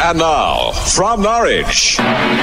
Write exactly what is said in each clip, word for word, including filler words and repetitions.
And now, from Norwich,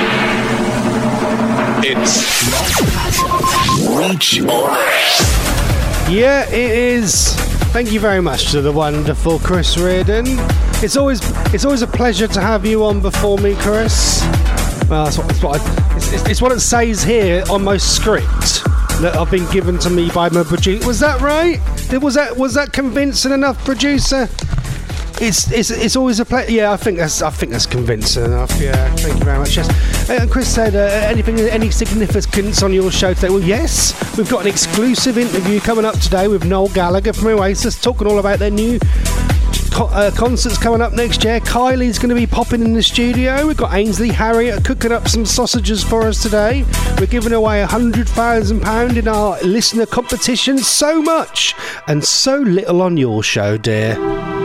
it's Reach or Rest. Yeah, it is. Thank you very much to the wonderful Chris Reardon. It's always it's always a pleasure to have you on before me, Chris. Well, that's what, that's what I, it's, it's, it's what it says here on my script that I've been given to me by my producer. Was that right? Was that was that convincing enough, producer? It's it's it's always a pleasure. Yeah, I think that's I think that's convincing enough. Yeah, thank you very much. Yes. And Chris said, uh, anything any significance on your show today? Well, yes, we've got an exclusive interview coming up today with Noel Gallagher from Oasis, talking all about their new co- uh, concerts coming up next year. Kylie's going to be popping in the studio. We've got Ainsley Harriott cooking up some sausages for us today. We're giving away a hundred thousand pound in our listener competition. So much and so little on your show, dear.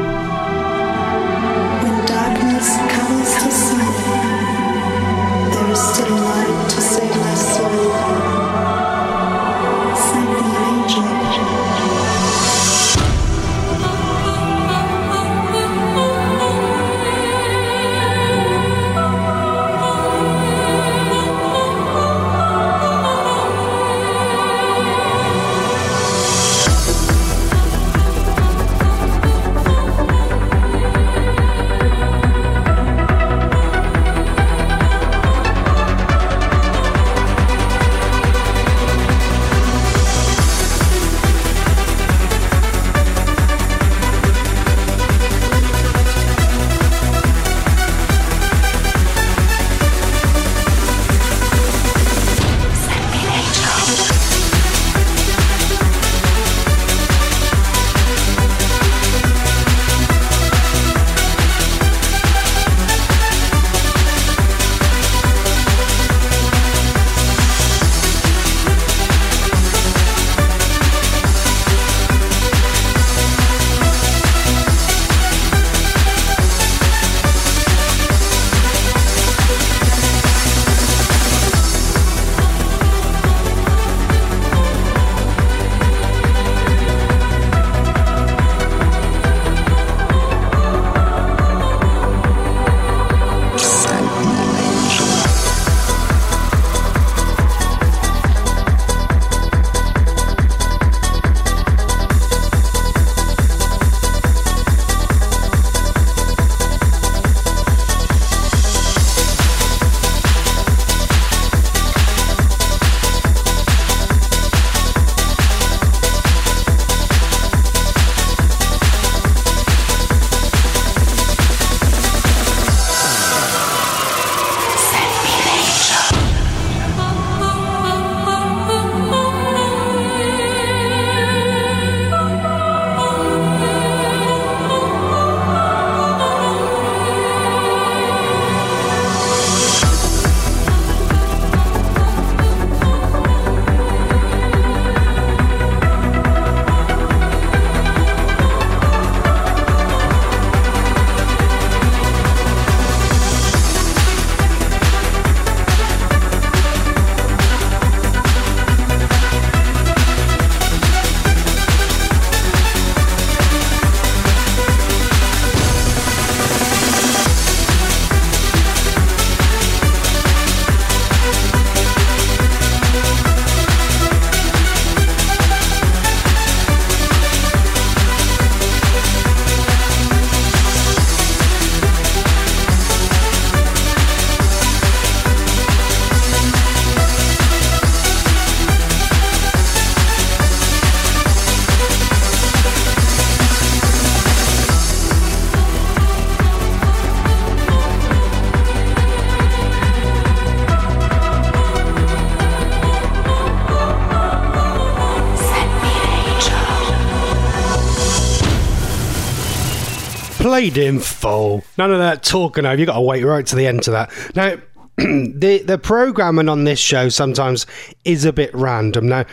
Played in full. None of that talking over. You've got to wait right to the end to that. Now, the the programming on this show sometimes is a bit random. Now,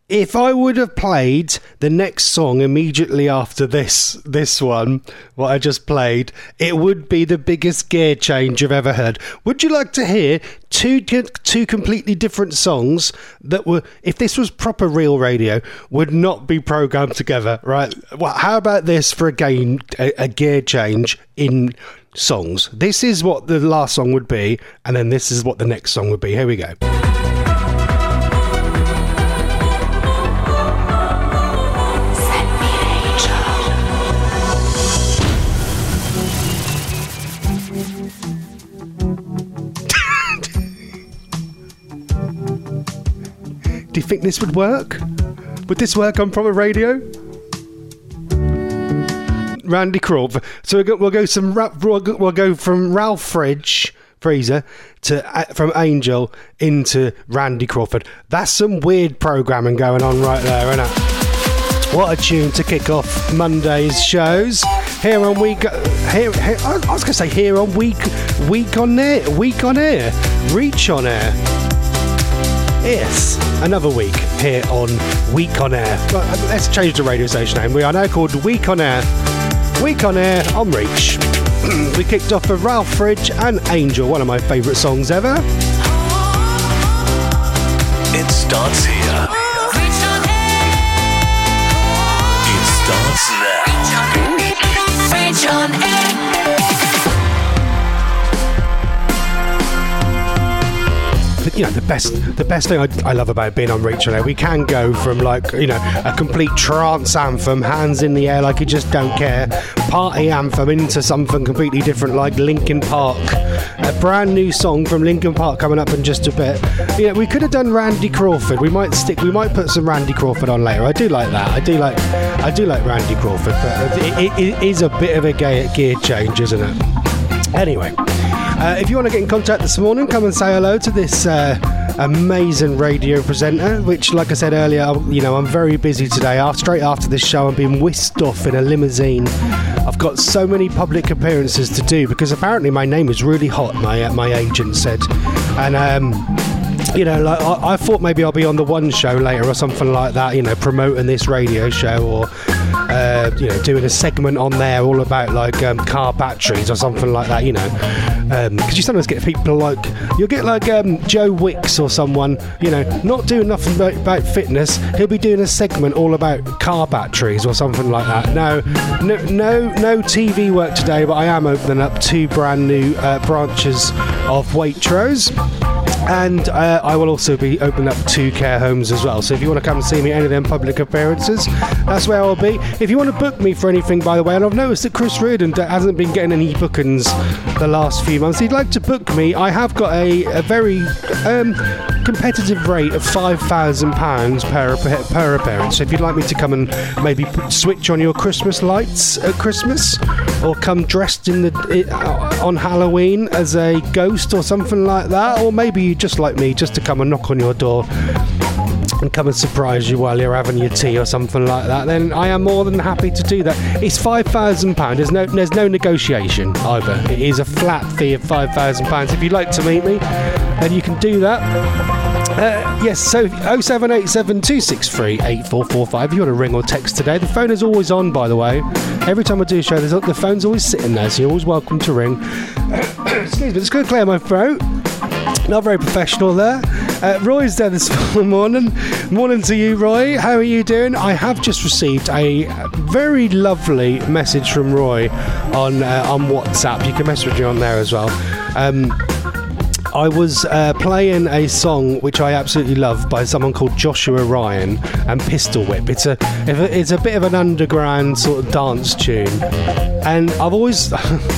if I would have played the next song immediately after this this one, what I just played, it would be the biggest gear change you've ever heard. Would you like to hear two two completely different songs that were, if this was proper real radio, would not be programmed together, right? Well, how about this for a game, a, a gear change in songs? This is what the last song would be, and then this is what the next song would be. Here we go. Do you think this would work? Would this work on proper radio? Randy Crawford. So we'll go, we'll go some we'll go, we'll go from Ralph Fridge Freezer to uh, from Angel into Randy Crawford. That's some weird programming going on right there, isn't it? What a tune to kick off Monday's shows. Here on week here, here I was going to say here on week week on air week on air reach on air. Yes, another week here on Week on Air. Well, let's change the radio station name. We are now called Week on Air. Week on Air on Reach. We kicked off with Ralph Fridge and Angel, one of my favourite songs ever. It starts here. It starts now. Reach on Air. You know, the best the best thing I, I love about being on Reach on Air, we can go from, like, you know, a complete trance anthem, hands in the air like you just don't care, party anthem, into something completely different like Linkin Park, a brand new song from Linkin Park coming up in just a bit. You know, we could have done Randy Crawford. We might stick we might put some Randy Crawford on later. I do like that. I do like I do like Randy Crawford, but it, it, it is a bit of a gear, gear change, isn't it? Anyway, Uh, if you want to get in contact this morning, come and say hello to this uh, amazing radio presenter, which, like I said earlier, you know, I'm very busy today. After, straight after this show, I'm being whisked off in a limousine. I've got so many public appearances to do because apparently my name is really hot, my, uh, my agent said. And, um... you know, like I, I thought maybe I'll be on the One Show later or something like that, you know, promoting this radio show, or, uh, you know, doing a segment on there all about, like, um, car batteries or something like that, you know. Because um, you sometimes get people like, you'll get like um, Joe Wicks or someone, you know, not doing nothing about, about fitness. He'll be doing a segment all about car batteries or something like that. No, no, no, no T V work today, but I am opening up two brand new uh, branches of Waitrose. And uh, I will also be opening up two care homes as well. So if you want to come and see me at any of them public appearances, that's where I'll be. If you want to book me for anything, by the way, and I've noticed that Chris Reardon hasn't been getting any bookings the last few months. He'd like to book me. I have got a, a very um, competitive rate of five thousand pounds per, per appearance. So if you'd like me to come and maybe switch on your Christmas lights at Christmas, or come dressed in the uh, on Halloween as a ghost or something like that, or maybe you just like me just to come and knock on your door and come and surprise you while you're having your tea or something like that, then I am more than happy to do that. It's five thousand pounds. There's no, there's no negotiation either. It is a flat fee of five thousand pounds. If you'd like to meet me, then you can do that. Uh, yes, so oh seven eight seven, two six three, eight four four five. If you want to ring or text today, the phone is always on, by the way. Every time I do a show, the phone's always sitting there, so you're always welcome to ring. Excuse me, just going to clear my throat. Not very professional there. Uh, Roy's there this morning. Morning to you, Roy. How are you doing? I have just received a very lovely message from Roy on uh, on WhatsApp. You can message me on there as well. Um, I was uh, playing a song which I absolutely love by someone called Joshua Ryan and Pistol Whip. It's a it's a bit of an underground sort of dance tune, and I've always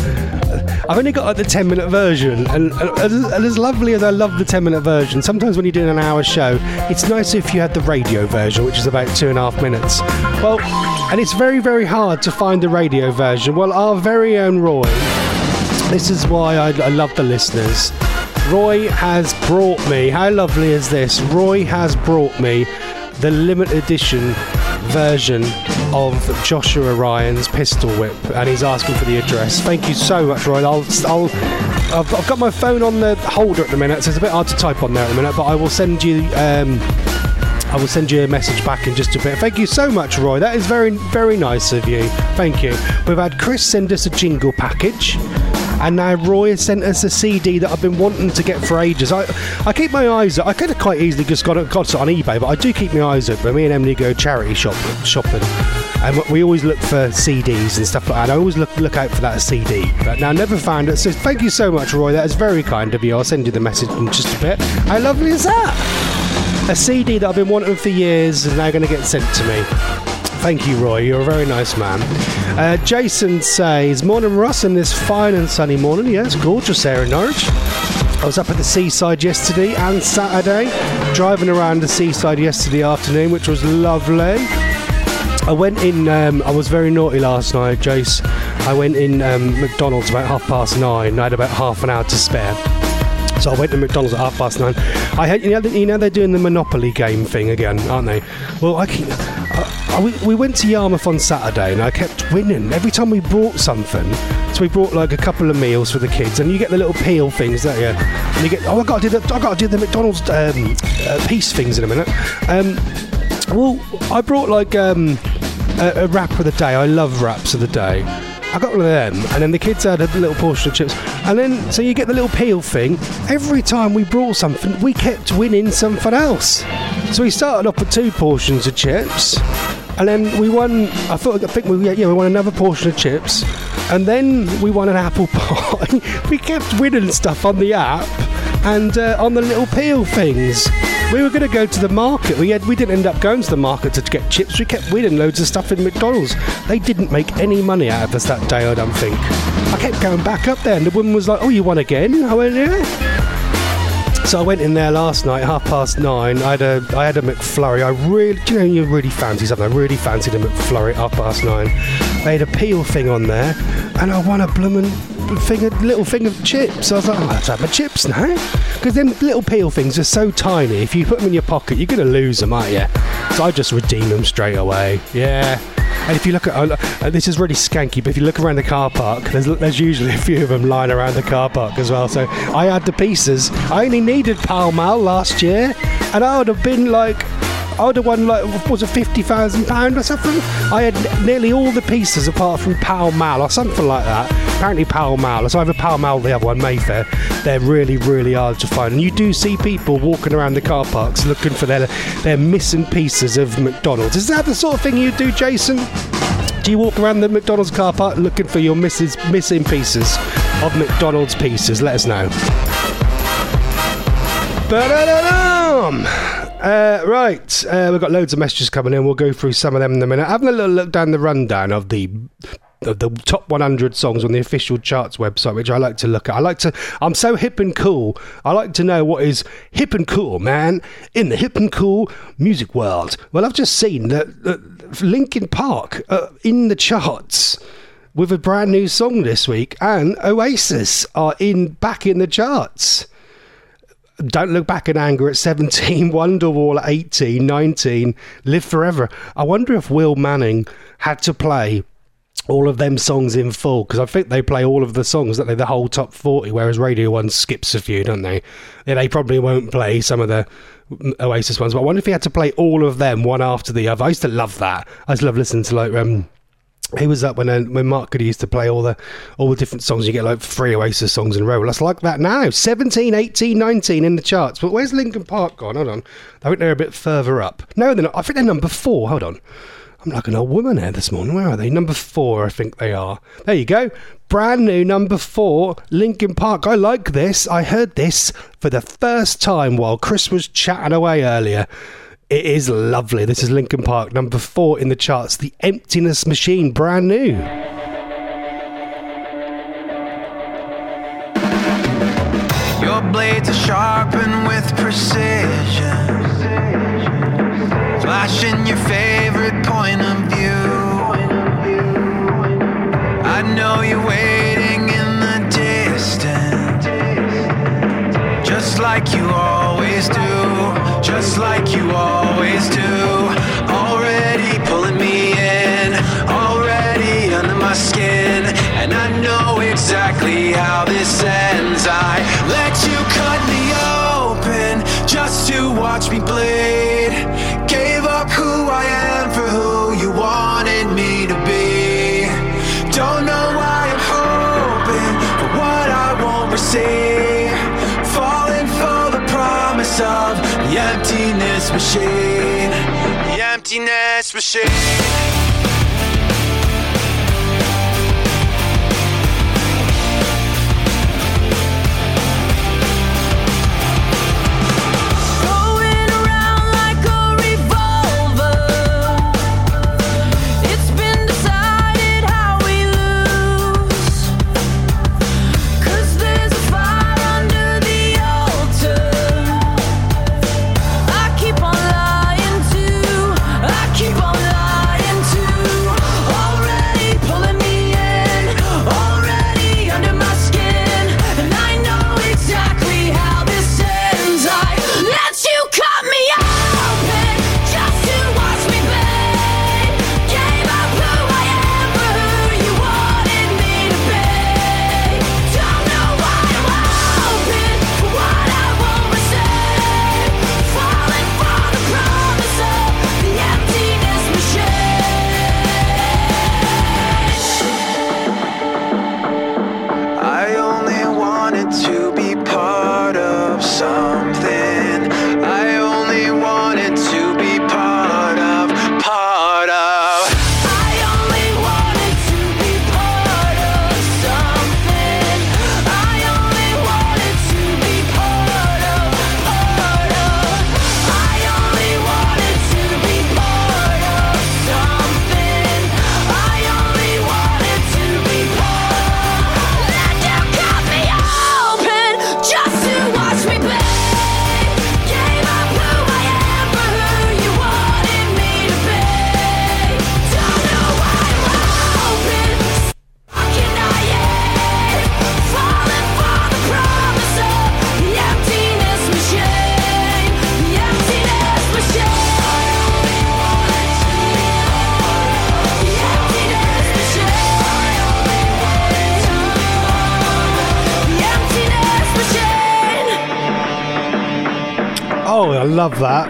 I've only got like the ten minute version, and, and as lovely as I love the ten minute version, sometimes when you're doing an hour show, it's nice if you had the radio version, which is about two and a half minutes. Well, and it's very very hard to find the radio version. Well, our very own Roy, this is why I, I love the listeners. Roy has brought me, how lovely is this? Roy has brought me the limited edition version of Joshua Ryan's Pistol Whip, and he's asking for the address. Thank you so much, Roy. I'll, I'll, I've, I've got my phone on the holder at the minute, so it's a bit hard to type on there at the minute, but I will send you um, I will send you a message back in just a bit. Thank you so much, Roy. That is very, very nice of you. Thank you. We've had Chris send us a jingle package, and now Roy has sent us a C D that I've been wanting to get for ages. I I keep my eyes up. I could have quite easily just got it, got it on eBay, but I do keep my eyes open. Me and Emily go charity shop, shopping, and we always look for C Ds and stuff like that. I always look look out for that C D. But now, never found it. So thank you so much, Roy. That is very kind of you. I'll send you the message in just a bit. How lovely is that? A C D that I've been wanting for years is now going to get sent to me. Thank you, Roy. You're a very nice man. Uh, Jason says, morning, Ross, in this fine and sunny morning. Yeah, it's gorgeous there in Norwich. I was up at the seaside yesterday and Saturday, driving around the seaside yesterday afternoon, which was lovely. I went in, um, I was very naughty last night, Jace. I went in um, McDonald's about half past nine. I had about half an hour to spare. So I went to McDonald's at half past nine. I had, you know, you know they're doing the Monopoly game thing again, aren't they? Well, I keep, uh, we, we went to Yarmouth on Saturday, and I kept winning every time we brought something. So we brought like a couple of meals for the kids, and you get the little peel things, don't you? And you get, oh, I got to do the, I got to do the McDonald's um, uh, piece things in a minute. Um, well, I brought like um, a, a wrap of the day. I love wraps of the day. I got one of them, and then the kids had a little portion of chips, and then so you get the little peel thing. Every time we brought something, we kept winning something else. So we started off with two portions of chips, and then we won. I thought I think we yeah we won another portion of chips, and then we won an apple pie. We kept winning stuff on the app and uh, on the little peel things. We were going to go to the market. We had, we didn't end up going to the market to get chips. We kept winning loads of stuff in McDonald's. They didn't make any money out of us that day, I don't think. I kept going back up there, and the woman was like, oh, you won again? I went, yeah. So I went in there last night, half past nine. I had a, I had a McFlurry. I really, do you know, you really fancy something. I really fancied a McFlurry at half past nine. They had a peel thing on there, and I won a bloomin' thing, a little thing of chips. I was like, oh, let's have my chips now. Because them little peel things are so tiny, if you put them in your pocket, you're going to lose them, aren't you? So I just redeem them straight away. Yeah. And if you look at, uh, this is really skanky, but if you look around the car park, there's there's usually a few of them lying around the car park as well. So I had the pieces. I only needed Pall Mall last year, and I would have been like, I would have won like, was it fifty thousand pounds or something? I had nearly all the pieces apart from Pall Mall or something like that. Apparently Pall Mall. It's either Pall Mall or the other one, Mayfair. They're really, really hard to find. And you do see people walking around the car parks looking for their, their missing pieces of McDonald's. Is that the sort of thing you do, Jason? Do you walk around the McDonald's car park looking for your misses, missing pieces of McDonald's pieces? Let us know. Ba-da-da-dum! Uh, right, uh, we've got loads of messages coming in. We'll go through some of them in a minute. Having a little look down the rundown of the of the top one hundred songs on the official charts website, which I like to look at. I like to. I'm so hip and cool. I like to know what is hip and cool, man, in the hip and cool music world. Well, I've just seen that, that Linkin Park uh, in the charts with a brand new song this week, and Oasis are in back in the charts. Don't Look Back in Anger at seventeen, Wonderwall at eighteen, nineteen, Live Forever. I wonder if Will Manning had to play all of them songs in full, because I think they play all of the songs, that they the whole top forty, whereas Radio one skips a few, don't they? Yeah, they probably won't play some of the Oasis ones, but I wonder if he had to play all of them one after the other. I used to love that. I used to love listening to like um he was up when uh, when Mark Goody used to play all the all the different songs. You get like three Oasis songs in a row. Well, that's like that now. seventeen, eighteen, nineteen in the charts. But where's Linkin Park gone? Hold on. I think they're a bit further up. No, they're not. I think they're number four. Hold on. I'm like an old woman here this morning. Where are they? Number four, I think they are. There you go. Brand new number four, Linkin Park. I like this. I heard this for the first time while Chris was chatting away earlier. It is lovely. This is Linkin Park, number four in the charts. The Emptiness Machine, brand new. Your blades are sharpened with precision, flashing your favorite point of view. I know you're waiting in the distance, just like you always do. Just like you always do. Already pulling me in, already under my skin, and I know exactly how this ends. I let you cut me open just to watch me bleed. emptiness machine. The emptiness machine. I love that.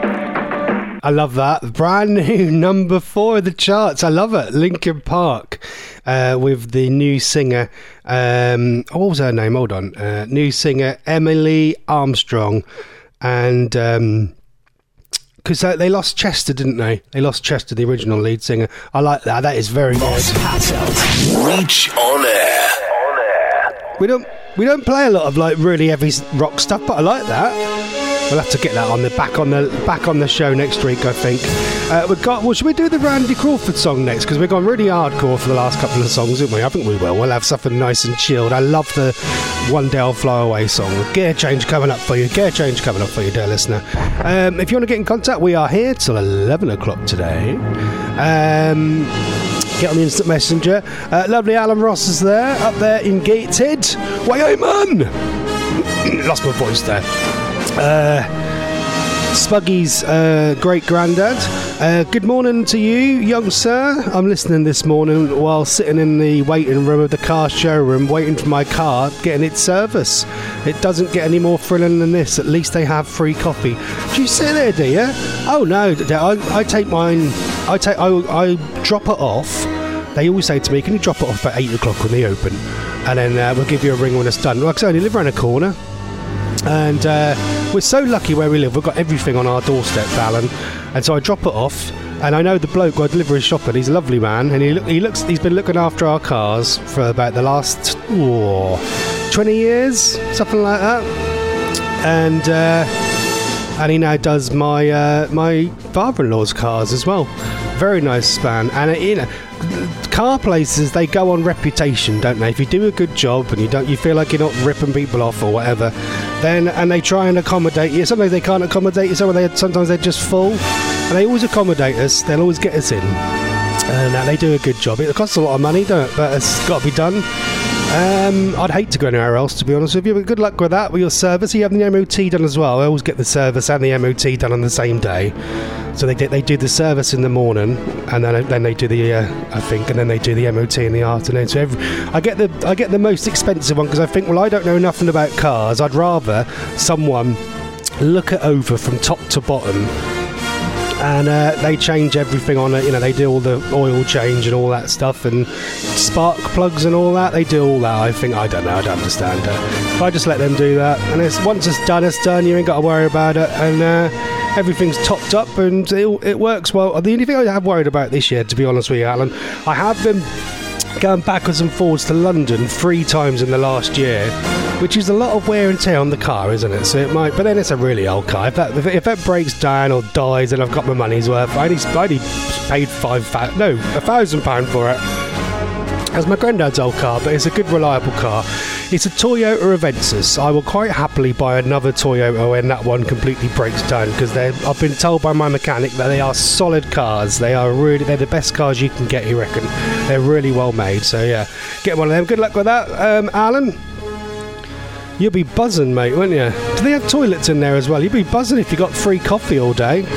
I love that. Brand new number four of the charts. I love it. Linkin Park uh, with the new singer. Um, what was her name? Hold on. Uh, new singer Emily Armstrong. And because um, they lost Chester, didn't they? They lost Chester, the original lead singer. I like that. That is very Moss good. Patel. Reach on air. On air. We don't we don't play a lot of like really heavy rock stuff, but I like that. We'll have to get that on the back on the back on the show next week, I think. Uh, we've got. Well, should we do the Randy Crawford song next? Because we've gone really hardcore for the last couple of songs, haven't we? I think we will. We'll have something nice and chilled. I love the One Day I'll Fly Away song. Gear change coming up for you. Gear change coming up for you, dear listener. Um, if you want to get in contact, we are here till eleven o'clock today. Um, get on the instant messenger. Uh, lovely Alan Ross is there, up there in Gateshead. Why, man! Lost my voice there. Uh, Spuggy's uh, great granddad. Uh, good morning to you, young sir. I'm listening this morning while sitting in the waiting room of the car showroom, waiting for my car, getting its service. It doesn't get any more thrilling than this. At least they have free coffee. Do you sit there, do you? Oh no, I, I take mine. I take. I, I drop it off. They always say to me, "Can you drop it off at eight o'clock when they open?" And then uh, we'll give you a ring when it's done. Like I say, I only live around a corner. And uh, we're so lucky where we live. We've got everything on our doorstep, Alan. And so I drop it off, and I know the bloke who I deliver his shopping. He's a lovely man, and he look, he looks. He's been looking after our cars for about the last oh, twenty years, something like that. And uh, and he now does my uh, my father-in-law's cars as well. Very nice man, and uh, you know. Car places, they go on reputation, don't they? If you do a good job and you don't, you feel like you're not ripping people off or whatever, then and they try and accommodate you. Sometimes they can't accommodate you. Sometimes, they, sometimes they're just full, and they always accommodate us. They'll always get us in, and uh, they do a good job. It costs a lot of money, don't it? But it's got to be done. Um, I'd hate to go anywhere else, to be honest with you, but good luck with that, with your service. You have the M O T done as well. I always get the service and the M O T done on the same day. So they do, they do the service in the morning, and then then they do the uh, I think, and then they do the M O T in the afternoon. So every, I get the I get the most expensive one because I think, well, I don't know nothing about cars. I'd rather someone look it over from top to bottom, and uh, they change everything on it. You know, they do all the oil change and all that stuff, and spark plugs and all that. They do all that. I think I don't know. I don't understand it. But I just let them do that, and it's once it's done, it's done. You ain't got to worry about it, and. Uh, everything's topped up and it, it works well. The only thing I have worried about this year, to be honest with you, Alan, I have been going backwards and forwards to London three times in the last year, which is a lot of wear and tear on the car, isn't it? So it might, but then it's a really old car. If that if, if that breaks down or dies, then I've got my money's worth. I only, I only paid five, no, a thousand pound for it. That's my granddad's old car, but it's a good, reliable car. It's a Toyota Avensis. I will quite happily buy another Toyota when that one completely breaks down, because I've been told by my mechanic that they are solid cars. They are really, they're the best cars you can get, you reckon. They're really well made. So yeah, get one of them. Good luck with that, um, Alan. You'll be buzzing, mate, won't you? Do they have toilets in there as well? You'll be buzzing if you got free coffee all day.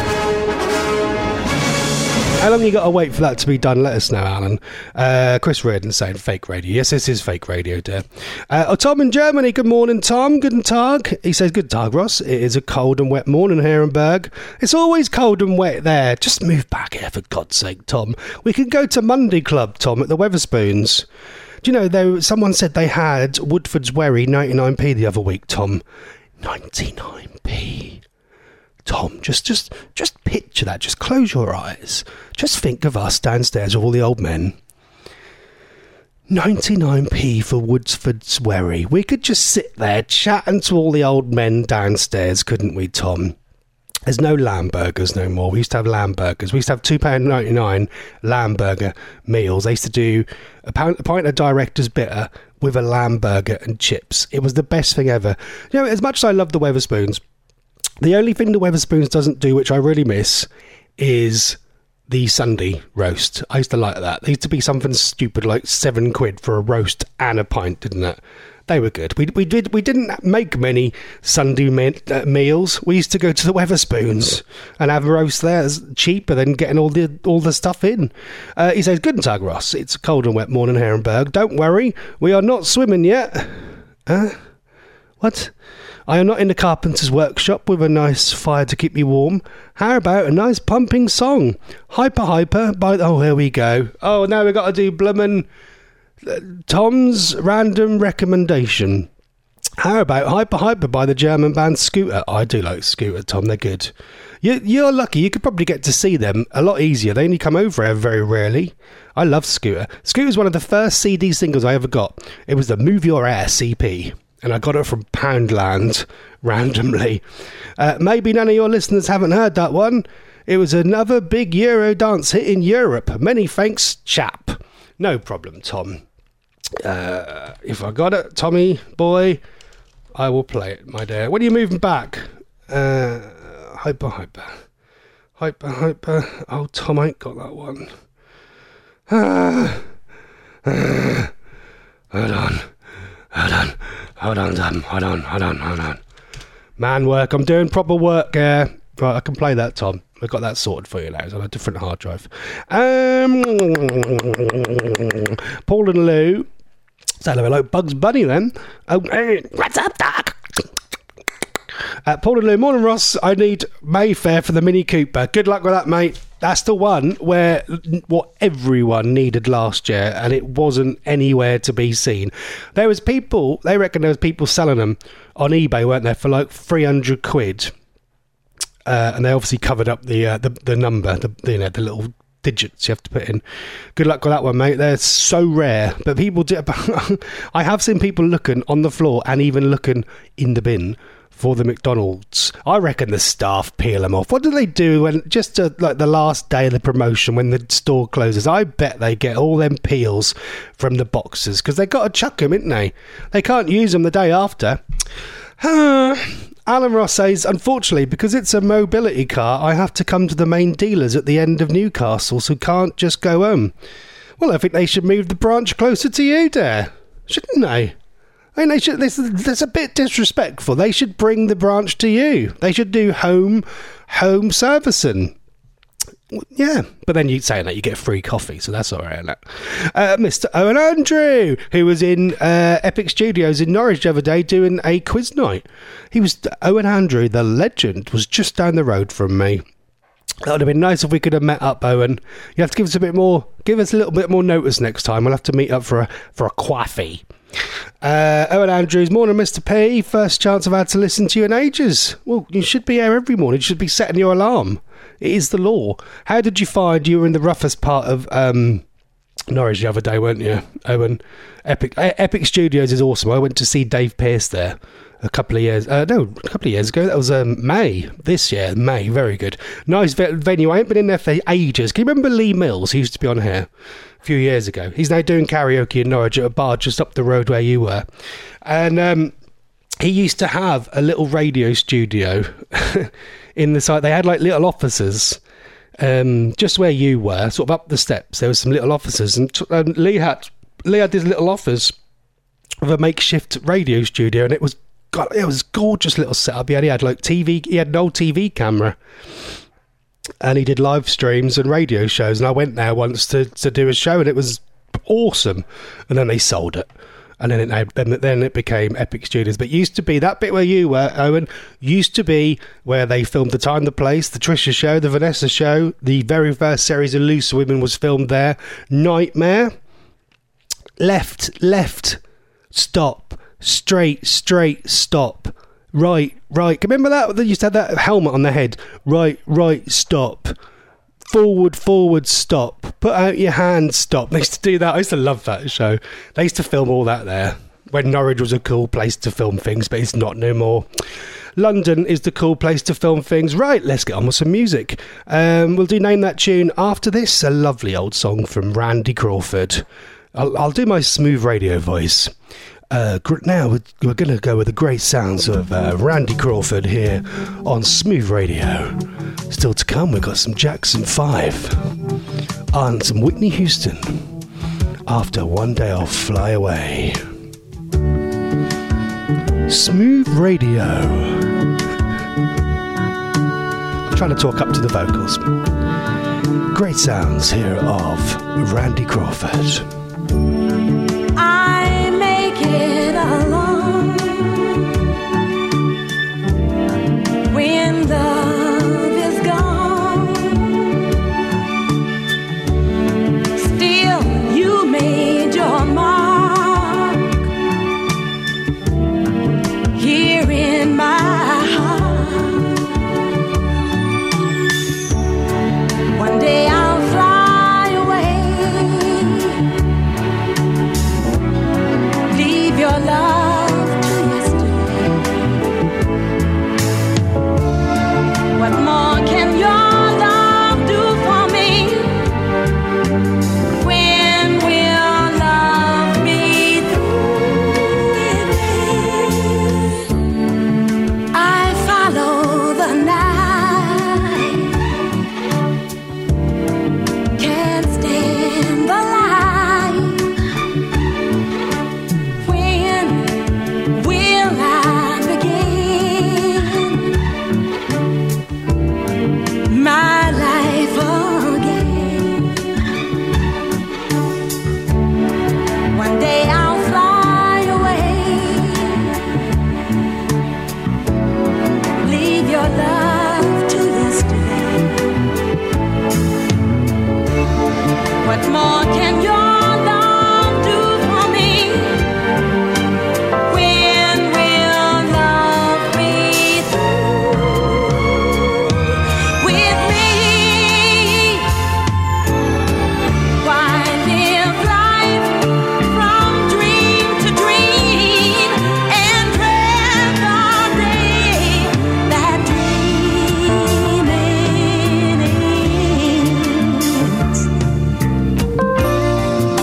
How long you got to wait for that to be done? Let us know, Alan. Uh, Chris Reardon saying fake radio. Yes, this is fake radio, dear. Uh, oh, Tom in Germany. Good morning, Tom. Guten Tag. He says, good Tag, Ross. It is a cold and wet morning here in Berg. It's always cold and wet there. Just move back here, for God's sake, Tom. We can go to Monday Club, Tom, at the Wetherspoons. Do you know, though, someone said they had Woodford's Wherry ninety-nine p the other week, Tom. ninety-nine p. Tom, just, just, just picture that. Just close your eyes. Just think of us downstairs with all the old men. ninety-nine p for Woodford's Wherry. We could just sit there chatting to all the old men downstairs, couldn't we, Tom? There's no lamb burgers no more. We used to have lamb burgers. We used to have two pounds ninety-nine lamb burger meals. They used to do a, pound, a pint of Director's Bitter with a lamb burger and chips. It was the best thing ever. You know, as much as I love the Wetherspoons, the only thing the Wetherspoons doesn't do, which I really miss, is the Sunday roast. I used to like that. There used to be something stupid like seven quid for a roast and a pint, didn't it? They were good. We we did we didn't make many Sunday me- uh, meals. We used to go to the Wetherspoons and have a roast there. It's cheaper than getting all the all the stuff in. Uh, he says, "Guten Tag, Ross. It's a cold and wet morning here in Berg. Don't worry, we are not swimming yet." Huh? What? I am not in the carpenter's workshop with a nice fire to keep me warm. How about a nice pumping song? Hyper Hyper by... Oh, here we go. Oh, now we've got to do bloomin' uh, Tom's random recommendation. How about Hyper Hyper by the German band Scooter? I do like Scooter, Tom. They're good. You, you're lucky. You could probably get to see them a lot easier. They only come over here very rarely. I love Scooter. Scooter's one of the first C D singles I ever got. It was the Move Your Ass C P. And I got it from Poundland randomly. Uh, maybe none of your listeners haven't heard that one. It was another big Euro dance hit in Europe. Many thanks, chap. No problem, Tom. Uh, if I got it, Tommy, boy, I will play it, my dear. When are you moving back? Uh, hyper, hyper. Hyper, hyper. Oh, Tom, I ain't got that one. Ah. Ah. Hold on. Hold on. Hold on, Tom. Hold on, hold on, hold on. Man work. I'm doing proper work. Uh, right, I can play that, Tom. I've got that sorted for you now. It's on a different hard drive. Um, Paul and Lou. Say hello, Bugs Bunny then. Oh, hey, what's up, Doc? Uh, Paul and Lou, morning, Ross. I need Mayfair for the Mini Cooper. Good luck with that, mate. That's the one where what everyone needed last year, and it wasn't anywhere to be seen. There was people, they reckon there was people selling them on eBay, weren't there, for like three hundred quid. Uh, and they obviously covered up the uh, the, the number, the you know the little digits you have to put in. Good luck with that one, mate. They're so rare, but people do. I have seen people looking on the floor and even looking in the bin for the McDonald's. I reckon the staff peel them off. What do they do when just to, like the last day of the promotion when the store closes? I bet they get all them peels from the boxes because they got to chuck them, ain't they? They can't use them the day after. Alan Ross says, unfortunately, because it's a mobility car, I have to come to the main dealers at the end of Newcastle, so can't just go home. Well, I think they should move the branch closer to you, there, shouldn't they? I mean, they should, this, that's a bit disrespectful. They should bring the branch to you. They should do home home servicing. Yeah, but then you say that you get free coffee, so that's all right, isn't it? Uh, Mister Owen Andrew, who was in uh, Epic Studios in Norwich the other day doing a quiz night. He was Owen Andrew, the legend, was just down the road from me. That would have been nice if we could have met up, Owen. You have to give us a bit more, give us a little bit more notice next time. We'll have to meet up for a for a coffee. Uh, Owen Andrews, morning, Mister P. First chance I've had to listen to you in ages. Well, you should be here every morning. You should be setting your alarm. It is the law. How did you find you were in the roughest part of um, Norwich the other day, weren't you, Owen? Epic Epic Studios is awesome. I went to see Dave Pearce there a couple of years, uh, no, a couple of years ago. That was um, May this year. May, very good. Nice venue. I ain't been in there for ages. Can you remember Lee Mills? He used to be on here a few years ago. He's now doing karaoke in Norwich at a bar just up the road where you were. And um, he used to have a little radio studio in the site. They had like little offices um, just where you were, sort of up the steps. There was some little offices. And, t- and Lee had Lee had this little office of a makeshift radio studio, and it was God, it was a gorgeous little setup. He had, he had like T V, he had an old T V camera, and he did live streams and radio shows. And I went there once to, to do a show, and it was awesome. And then they sold it, and then it then, then it became Epic Studios. But it used to be that bit where you were, Owen, used to be where they filmed The Time, the Place, the Trisha Show, the Vanessa Show. The very first series of Loose Women was filmed there. Nightmare. Left, left, stop. Straight, straight, stop. Right, right. Remember that? They used to have that helmet on their head. Right, right, stop. Forward, forward, stop. Put out your hand, stop. They used to do that. I used to love that show. They used to film all that there when Norwich was a cool place to film things, but it's not no more. London is the cool place to film things. Right, let's get on with some music. Um, we'll do Name That Tune after this. A lovely old song from Randy Crawford. I'll, I'll do my smooth radio voice. Uh, now we're, we're going to go with the great sounds of uh, Randy Crawford here on Smooth Radio. Still to come, we've got some Jackson five and some Whitney Houston. After One Day I'll Fly Away. Smooth Radio. I'm trying to talk up to the vocals. Great sounds here of Randy Crawford. Get along when love is gone. Still, you made your mark here in my heart. One day I'll fly away. Your love to yesterday. What more can your love do for me? When will love be through with me? I follow the night, can't stand the light. My life again. One day I'll fly away. Leave your love to yesterday. What more can your love do for me? When will love be through with me? Why live life from dream to dream and dread the day that dreaming ends?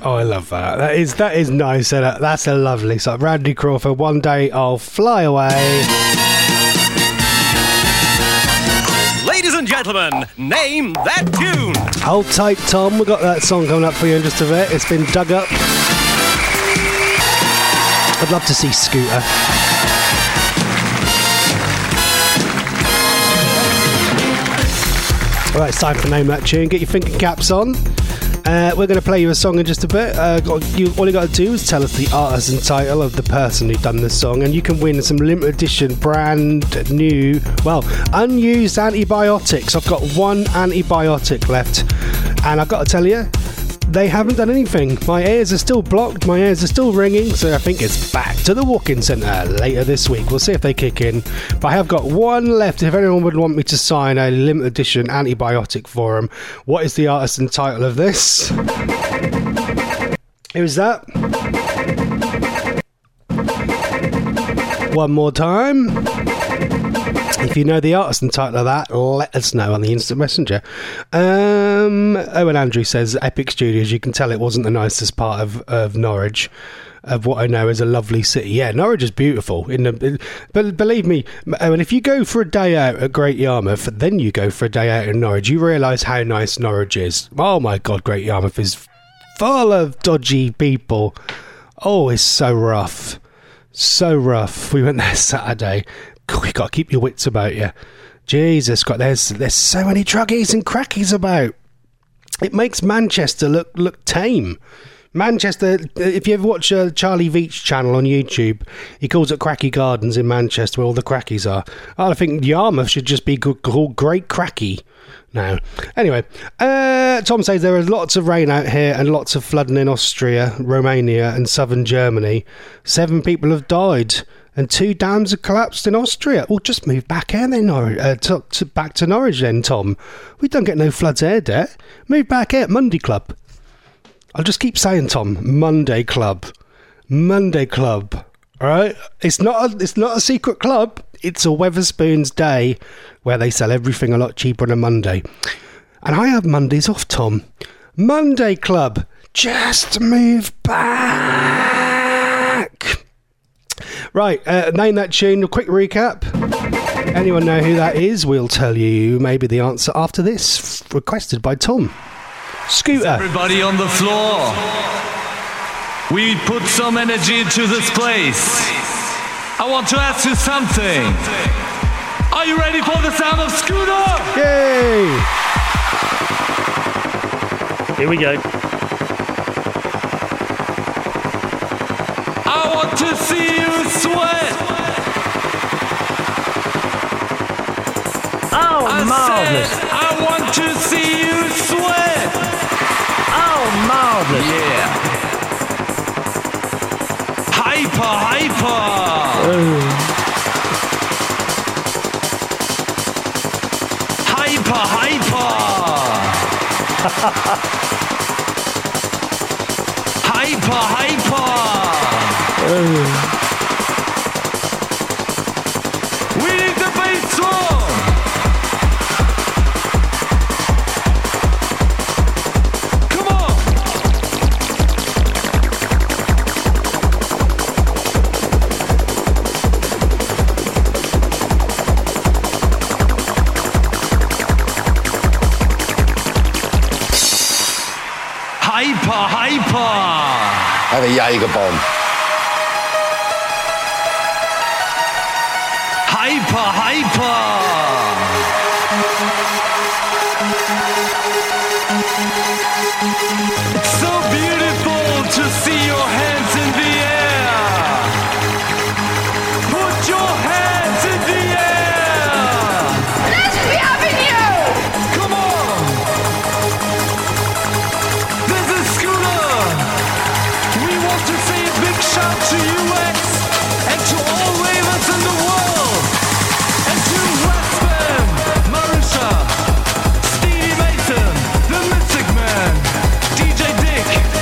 Oh, I love that. That is that is nice. That, that's a lovely song. Randy Crawford, One Day I'll Fly Away. Ladies and gentlemen, name that tune. Hold tight, Tom. We've got that song coming up for you in just a bit. It's been dug up. I'd love to see Scooter. All right, it's time to name that tune. Get your thinking caps on. Uh, we're going to play you a song in just a bit. Uh, got, you, all you got to do is tell us the artist and title of the person who done this song, and you can win some limited edition, brand new, well, unused antibiotics. I've got one antibiotic left, and I've got to tell you, they haven't done anything. My ears are still blocked, my ears are still ringing, so I think it's back to the walk-in centre later this week. We'll see if they kick in. But I have got one left. If anyone would want me to sign a limited edition antibiotic for them, what is the artist and title of this? Who's that? One more time. If you know the artist and title of that, let us know on the Instant Messenger. Um, Owen Andrew says, Epic Studios, you can tell it wasn't the nicest part of, of Norwich, of what I know is a lovely city. Yeah, Norwich is beautiful. In the, but believe me, Owen, if you go for a day out at Great Yarmouth, then you go for a day out in Norwich, you realise how nice Norwich is. Oh my God, Great Yarmouth is full of dodgy people. Oh, it's so rough. So rough. We went there Saturday. God, you got to keep your wits about you. Jesus, God, there's there's so many druggies and crackies about. It makes Manchester look look tame. Manchester, if you ever watch uh, Charlie Veitch channel on YouTube, he calls it Cracky Gardens in Manchester, where all the crackies are. I think Yarmouth should just be called Great Cracky now. Anyway, uh, Tom says there is lots of rain out here and lots of flooding in Austria, Romania and southern Germany. Seven people have died. And two dams have collapsed in Austria. Well, just move back here then, Nor- uh, to, to, back to Norwich then, Tom. We don't get no floods here, dear. Move back here, Monday Club. I'll just keep saying, Tom, Monday Club. Monday Club. All right? It's not a, it's not a secret club. It's a Weatherspoons day where they sell everything a lot cheaper on a Monday. And I have Mondays off, Tom. Monday Club. Just move back. Right, uh, name that tune. A quick recap. Anyone know who that is? We'll tell you maybe the answer after this. Requested by Tom. Scooter. Everybody on the floor. We put some energy into this place. I want to ask you something. Are you ready for the sound of Scooter? Yay! Here we go. I want to see you sweat. Oh, I marvellous. said, I want to see you sweat. Oh, marvellous. Yeah. Hyper, hyper. Hyper, hyper. Hyper, hyper. We need the bass drum. Come on. Hyper, hyper. Have a Jaeger bomb. Hyper, hyper. It's so beautiful to see your hands in the air. Put your hands in the air. Let's be having you. Come on. This is Scooter. We want to say a big shout to U X and to all ravens in the world. And to Westman, Marisha, Stevie Mason, the Mystic Man, D J Dick,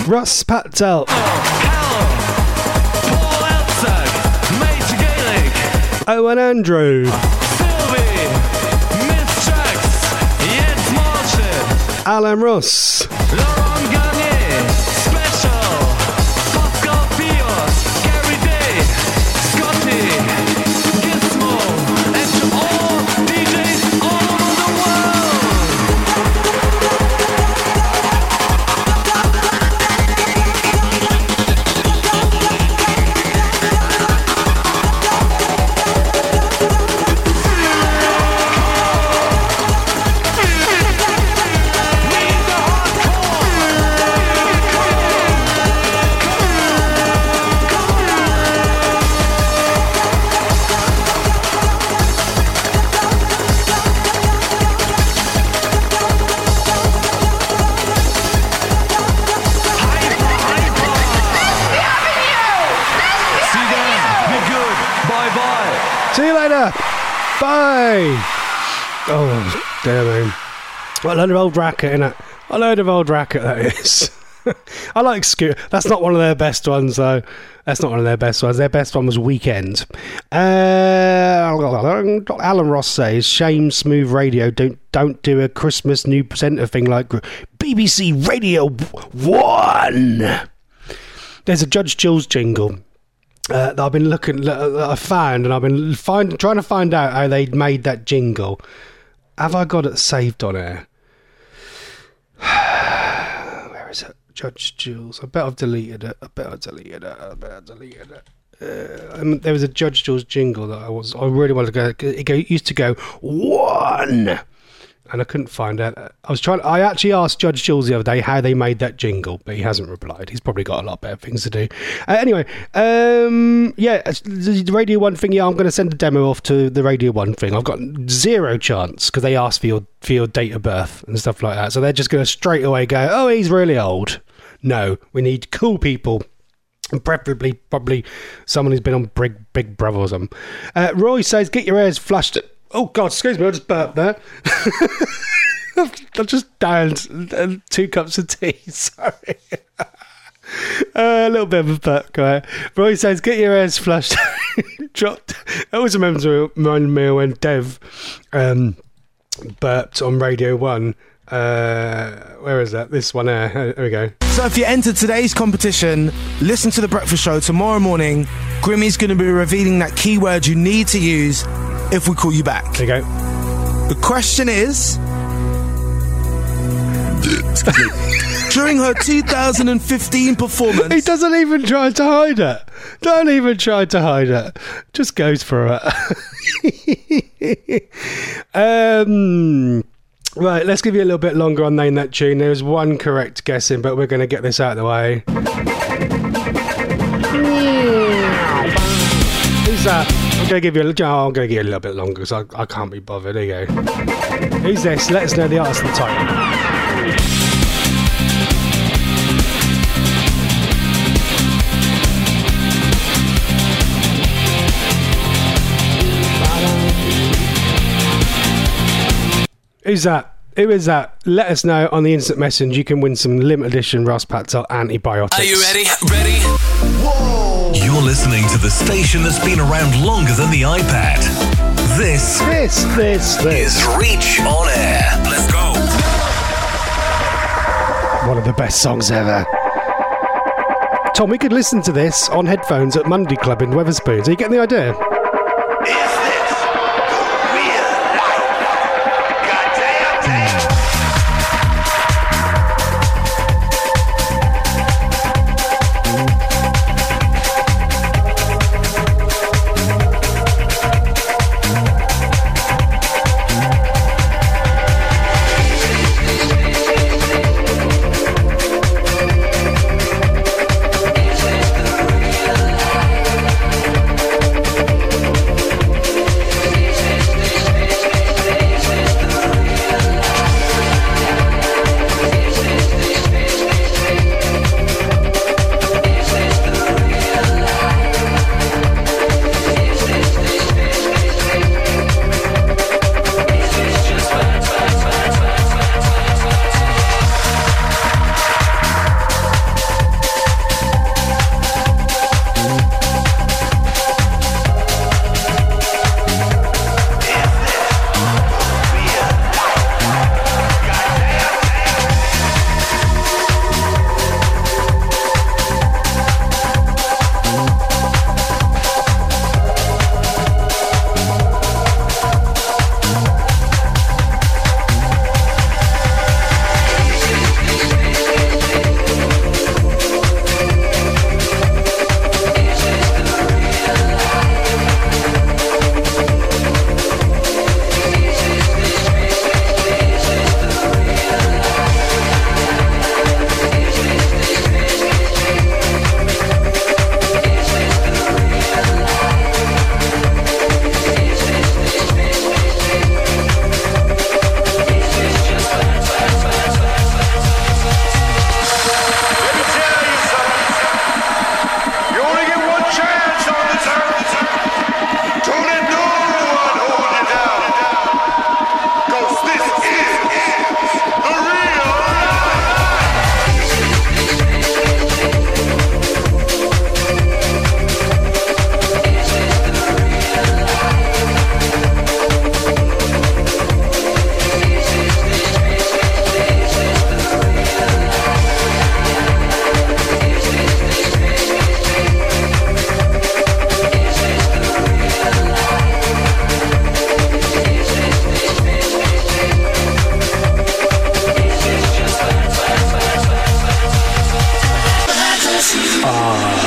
Russ Patel. Paul Eltzag, Major Gaelic, Owen Andrew. Sylvie, Miss Trax, Jens Marchen, Alan Ross. Laurent Garnier, Special, Pascal Pios, Gary Day, Scotty, Gizmo, and to all D Js all over the world. See you later. Bye. Oh, dear me. What a load of old racket, innit? What a load of old racket that is. I like Scooter. That's not one of their best ones, though. That's not one of their best ones. Their best one was Weekend. Uh, Alan Ross says, shame Smooth Radio don't don't do a Christmas new presenter thing like B B C Radio one. There's a Judge Jules jingle. Uh, that I've been looking, that I found, and I've been find, trying to find out how they made that jingle. Have I got it saved on here? Where is it? Judge Jules. I bet I've deleted it. I bet I deleted it. I bet I deleted it. Uh, um, there was a Judge Jules jingle that I was. I really wanted to go. It, go, it used to go one. And I couldn't find out. I was trying. I actually asked Judge Jules the other day how they made that jingle, but he hasn't replied. He's probably got a lot better things to do. Uh, anyway, um, yeah, the Radio One thing. Yeah, I'm going to send a demo off to the Radio One thing. I've got zero chance because they asked for your for your date of birth and stuff like that. So they're just going to straight away go, "Oh, he's really old." No, we need cool people. And preferably, probably someone who's been on Big Big Brother or something. Uh, Roy says, "Get your ears flushed." Oh, God, excuse me, I just burped there. I just downed two cups of tea, sorry. uh, a little bit of a burp, guy. Roy says, get your ears flushed. Dropped. I always remember reminded me of when Dev um, burped on Radio one. Uh, where is that? This one there. There we go. So if you enter today's competition, listen to The Breakfast Show tomorrow morning. Grimmy's going to be revealing that keyword you need to use if we call you back. There you go. The question is... during her two thousand fifteen performance... He doesn't even try to hide it. Don't even try to hide it. Just goes for it. um... Right, let's give you a little bit longer on Name That Tune. There's one correct guessing, but we're going to get this out of the way. Who's that? I'm going to give you a, oh, I'm going to give you a little bit longer because I, I can't be bothered. There you go. Who's this? Let us know the artist and the title. Who's that? Who is that? Let us know on the instant message. You can win some limited edition Ross Patel antibiotics. Are you ready? Ready? Whoa! You're listening to the station that's been around longer than the iPad. This, this, this, this is Reach On Air. Let's go. One of the best songs ever. Tom, we could listen to this on headphones at Monday Club in Wetherspoons. Are you getting the idea?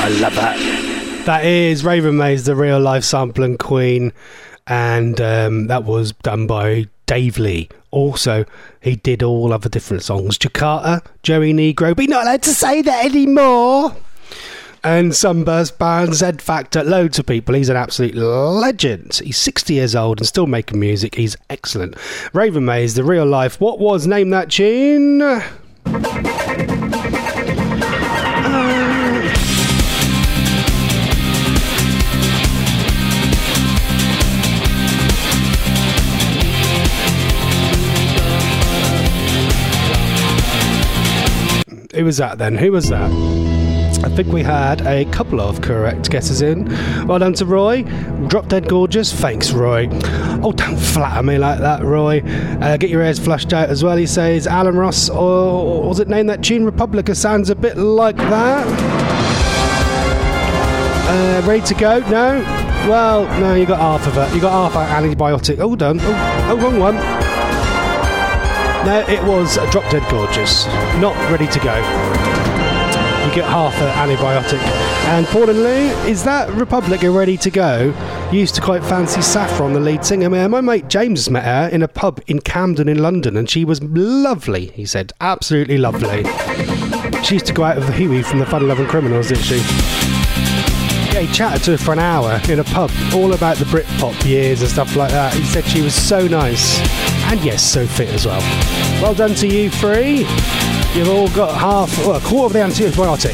I love that. That is Raven Mays, the real life sampling queen, and um, that was done by Dave Lee. Also, he did all other different songs. Jakarta, Joey Negro, but you're not allowed to say that anymore. And Sunburst Band, Z Factor, loads of people. He's an absolute legend. He's sixty years old and still making music. He's excellent. Raven Mays, the real life. What was Name That Tune? Uh, Who was that then? Who was that? I think we had a couple of correct guesses in. Well done to Roy. Drop Dead Gorgeous. Thanks, Roy. Oh, don't flatter me like that, Roy. Uh, get your ears flushed out as well, he says. Alan Ross, or was it named that tune? Republica sounds a bit like that. Uh, ready to go? No? Well, no, you got half of it. You got half our antibiotic. Oh, done. Oh, oh, wrong one. No, it was Drop Dead Gorgeous. Not Ready to Go. You get half an antibiotic. And Paul and Lou, is that Republica Ready to Go? Used to quite fancy Saffron, the lead singer. My mate James met her in a pub in Camden in London, and she was lovely, he said. Absolutely lovely. She used to go out with Huey from the Fun Loving Criminals, didn't she? Yeah, he chatted to her for an hour in a pub, all about the Britpop years and stuff like that. He said she was so nice. And yes, so fit as well. Well done to you three. You've all got half, well, a quarter of the antibiotic.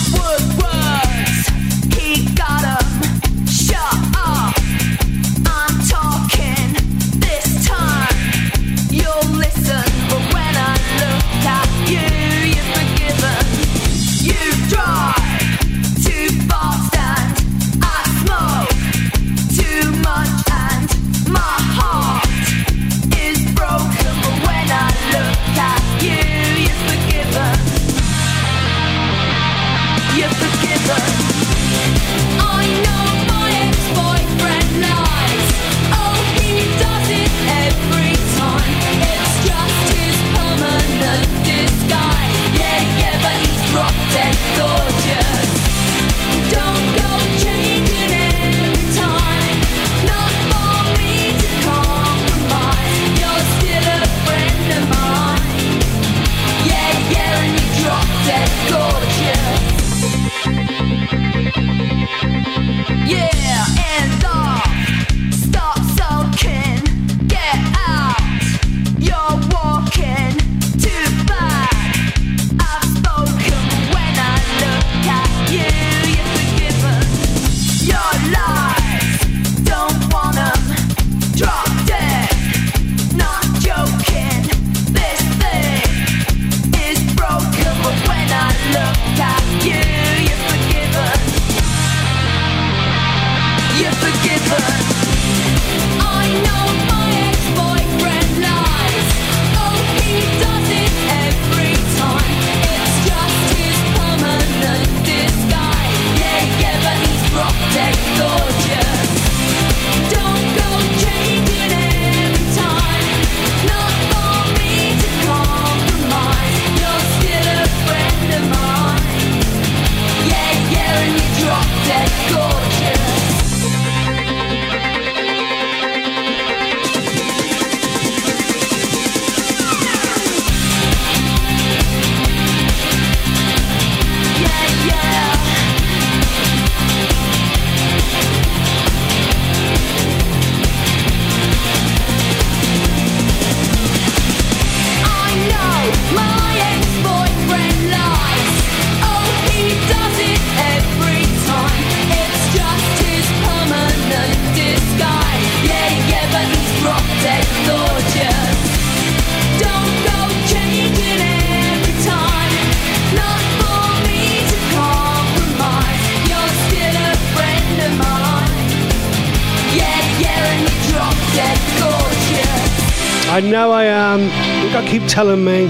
I know I am. You gotta keep telling me.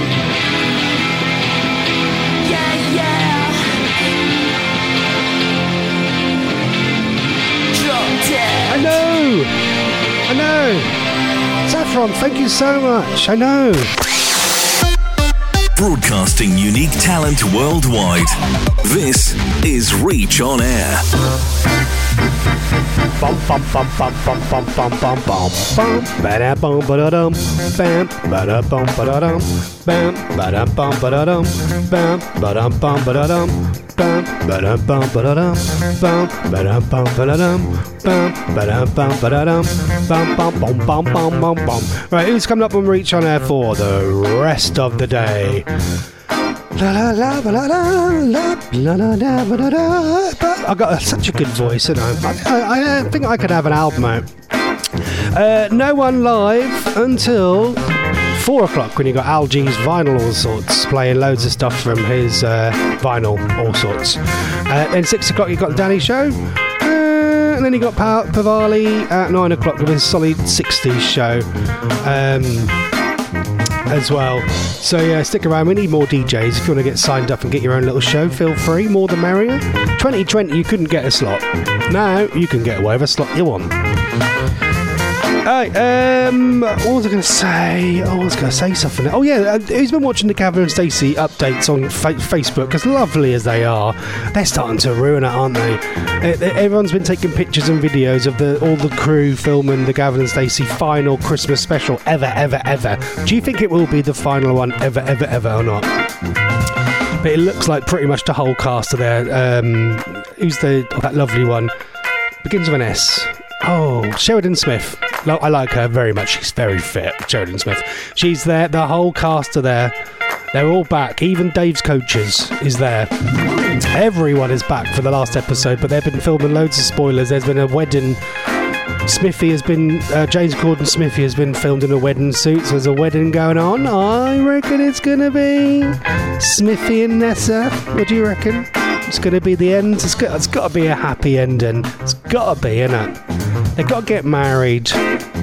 Yeah, yeah. Drop dead. I know. I know. Saffron, thank you so much. I know. broadcasting unique talent worldwide. This is Reach On Air. Bum bum bum bum bum bum bum bum bum bum ba bum ba dum bam ba bum ba dum bam ba bum ba dum bam ba bum ba dum bam ba bum ba dum bam ba bum ba dum bam ba bum ba dum bam bum bum bum bum bum bum. Right, who's coming up on Reach On Air for the rest of the day? La la la la la la la la la la la. But I got a, such a good voice, and I, I, I think I could have an album out. Uh, no one live until four o'clock when you got Al G's Vinyl All Sorts playing loads of stuff from his uh, vinyl All Sorts. Uh, then six o'clock you got the Danny Show. Uh, and then you got pa- Pavali at nine o'clock with his Solid sixties show. Um, as well. So yeah, stick around. We need more D Js. If you want to get signed up and get your own little show, feel free. More the merrier. twenty twenty, you couldn't get a slot. Now you can get whatever slot you want. Alright, um, what was I going to say? Oh, I was going to say something. Oh yeah, uh, who's been watching the Gavin and Stacey updates on fa- Facebook? Because lovely as they are, they're starting to ruin it, aren't they? Uh, everyone's been taking pictures and videos of the all the crew filming the Gavin and Stacey final Christmas special ever, ever, ever. Do you think it will be the final one ever, ever, ever or not? But it looks like pretty much the whole cast are there. Um, who's the oh, that lovely one? Begins with an S. Oh, Sheridan Smith. I like her very much. She's very fit, Sheridan Smith. She's there. The whole cast are there. They're all back. Even Dave's coaches is there. Everyone is back for the last episode, but they've been filming loads of spoilers. There's been a wedding. Smithy has been, uh, James Corden Smithy has been filmed in a wedding suit, so there's a wedding going on. I reckon it's going to be Smithy and Nessa. What do you reckon? It's going to be the end. It's got, it's got to be a happy ending. It's got to be, innit? They've got to get married.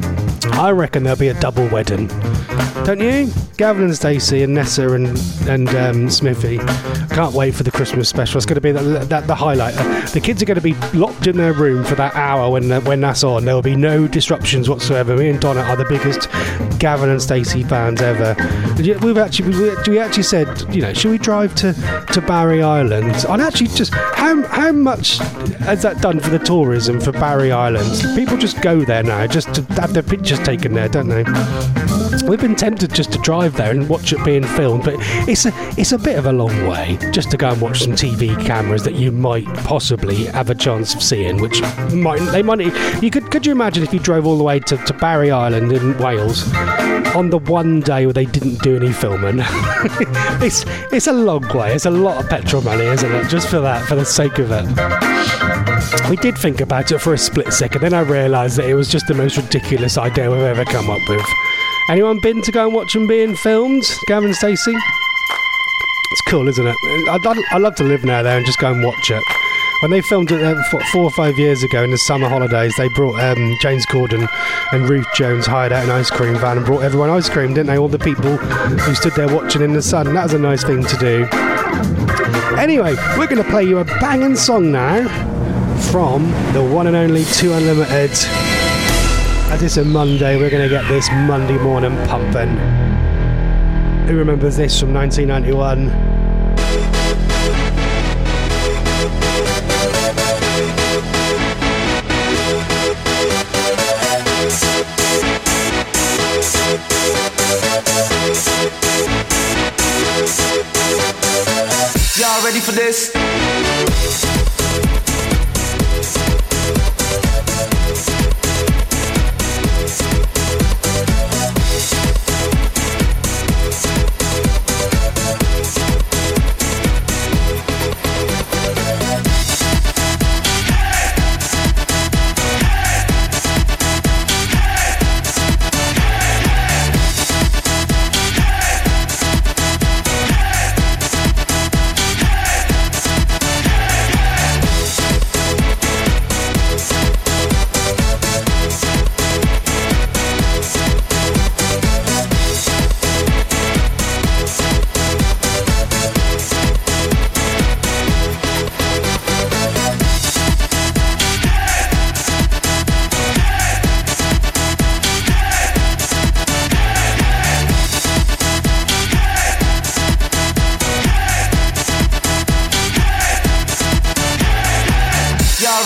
I reckon there'll be a double wedding. Don't you? Gavin and Stacey and Nessa and, and um, Smithy. Can't wait for the Christmas special. It's going to be the, the, the highlight. Uh, the kids are going to be locked in their room for that hour when uh, when that's on. There will be no disruptions whatsoever. Me and Donna are the biggest Gavin and Stacey fans ever. We've actually we, we actually said, you know, should we drive to, to Barry Island? And actually, just how how much has that done for the tourism for Barry Island? People just go there now just to have their pictures taken there, don't they? We've been tempted just to drive there and watch it being filmed, but it's a it's a bit of a long way just to go and watch some T V cameras that you might possibly have a chance of seeing, which might they might you could could you imagine if you drove all the way to, to Barry Island in Wales on the one day where they didn't do any filming? it's it's a long way. It's a lot of petrol money, isn't it? Just for that, for the sake of it. We did think about it for a split second, then I realised that it was just the most ridiculous idea we've ever come up with. Anyone been to go and watch them being filmed? Gavin Stacey? It's cool, isn't it? I'd, I'd, I'd love to live near there and just go and watch it. When they filmed it uh, four or five years ago in the summer holidays, they brought um, James Corden and Ruth Jones hired out an ice cream van and brought everyone ice cream, didn't they? All the people who stood there watching in the sun. That was a nice thing to do. Anyway, we're going to play you a banging song now from the one and only Two Unlimited. As it's a Monday, we're going to get this Monday morning pumping. Who remembers this from nineteen ninety-one? Y'all ready for this?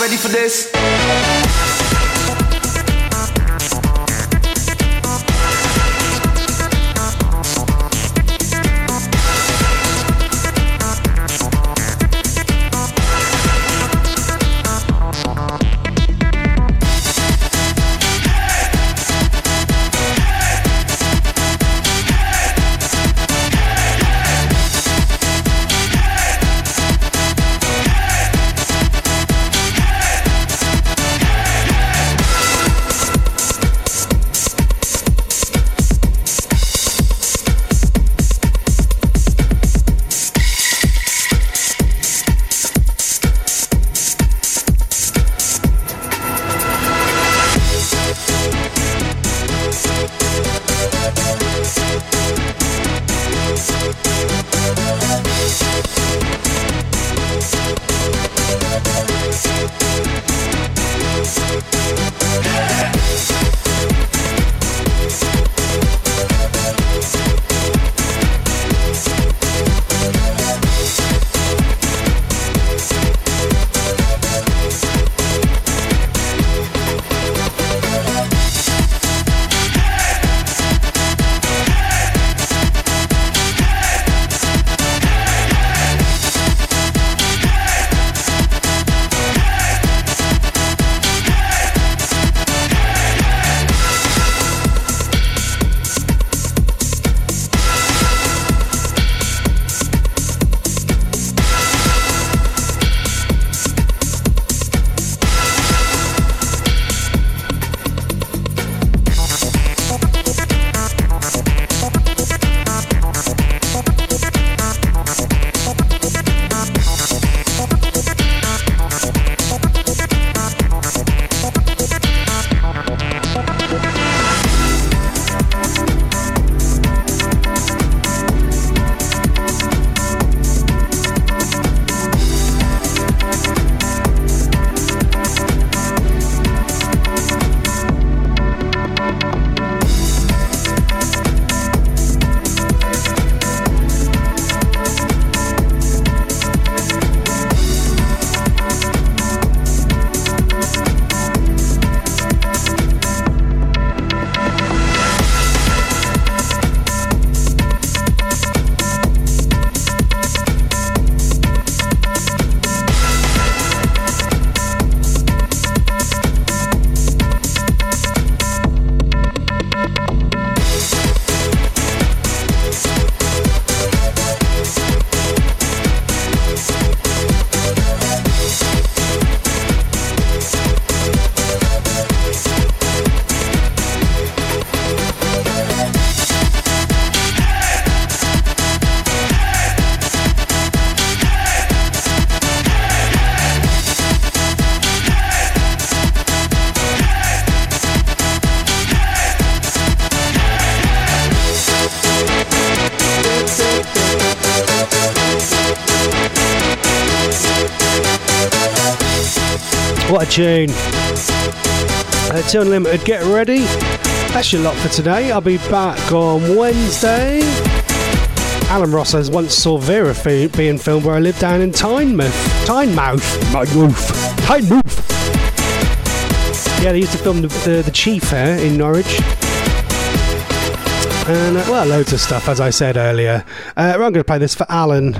ready for this? What a tune. Uh, Till Unlimited, get ready. That's your lot for today. I'll be back on Wednesday. Alan Ross has once saw Vera f- being filmed where I live down in Tynemouth. Tynemouth. Tynemouth. Tynemouth. Yeah, they used to film the, the, the Chief here in Norwich. And, uh, well, loads of stuff, as I said earlier. Uh, I'm going to play this for Alan.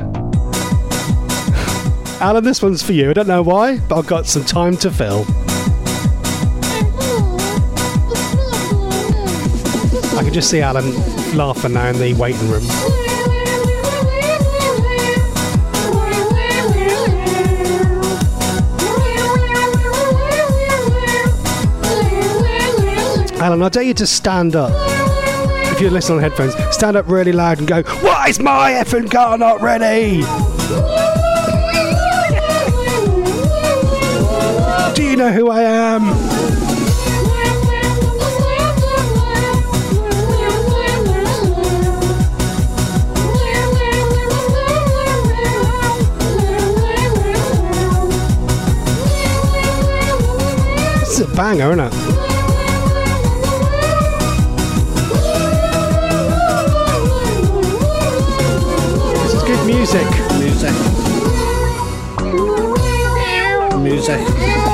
Alan, this one's for you. I don't know why, but I've got some time to fill. I can just see Alan laughing now in the waiting room. Alan, I dare you to stand up. If you're listening on headphones, stand up really loud and go, "Why is my effing car not ready?" Do you know who I am? This is a banger, isn't it? This is good music. Music. Music.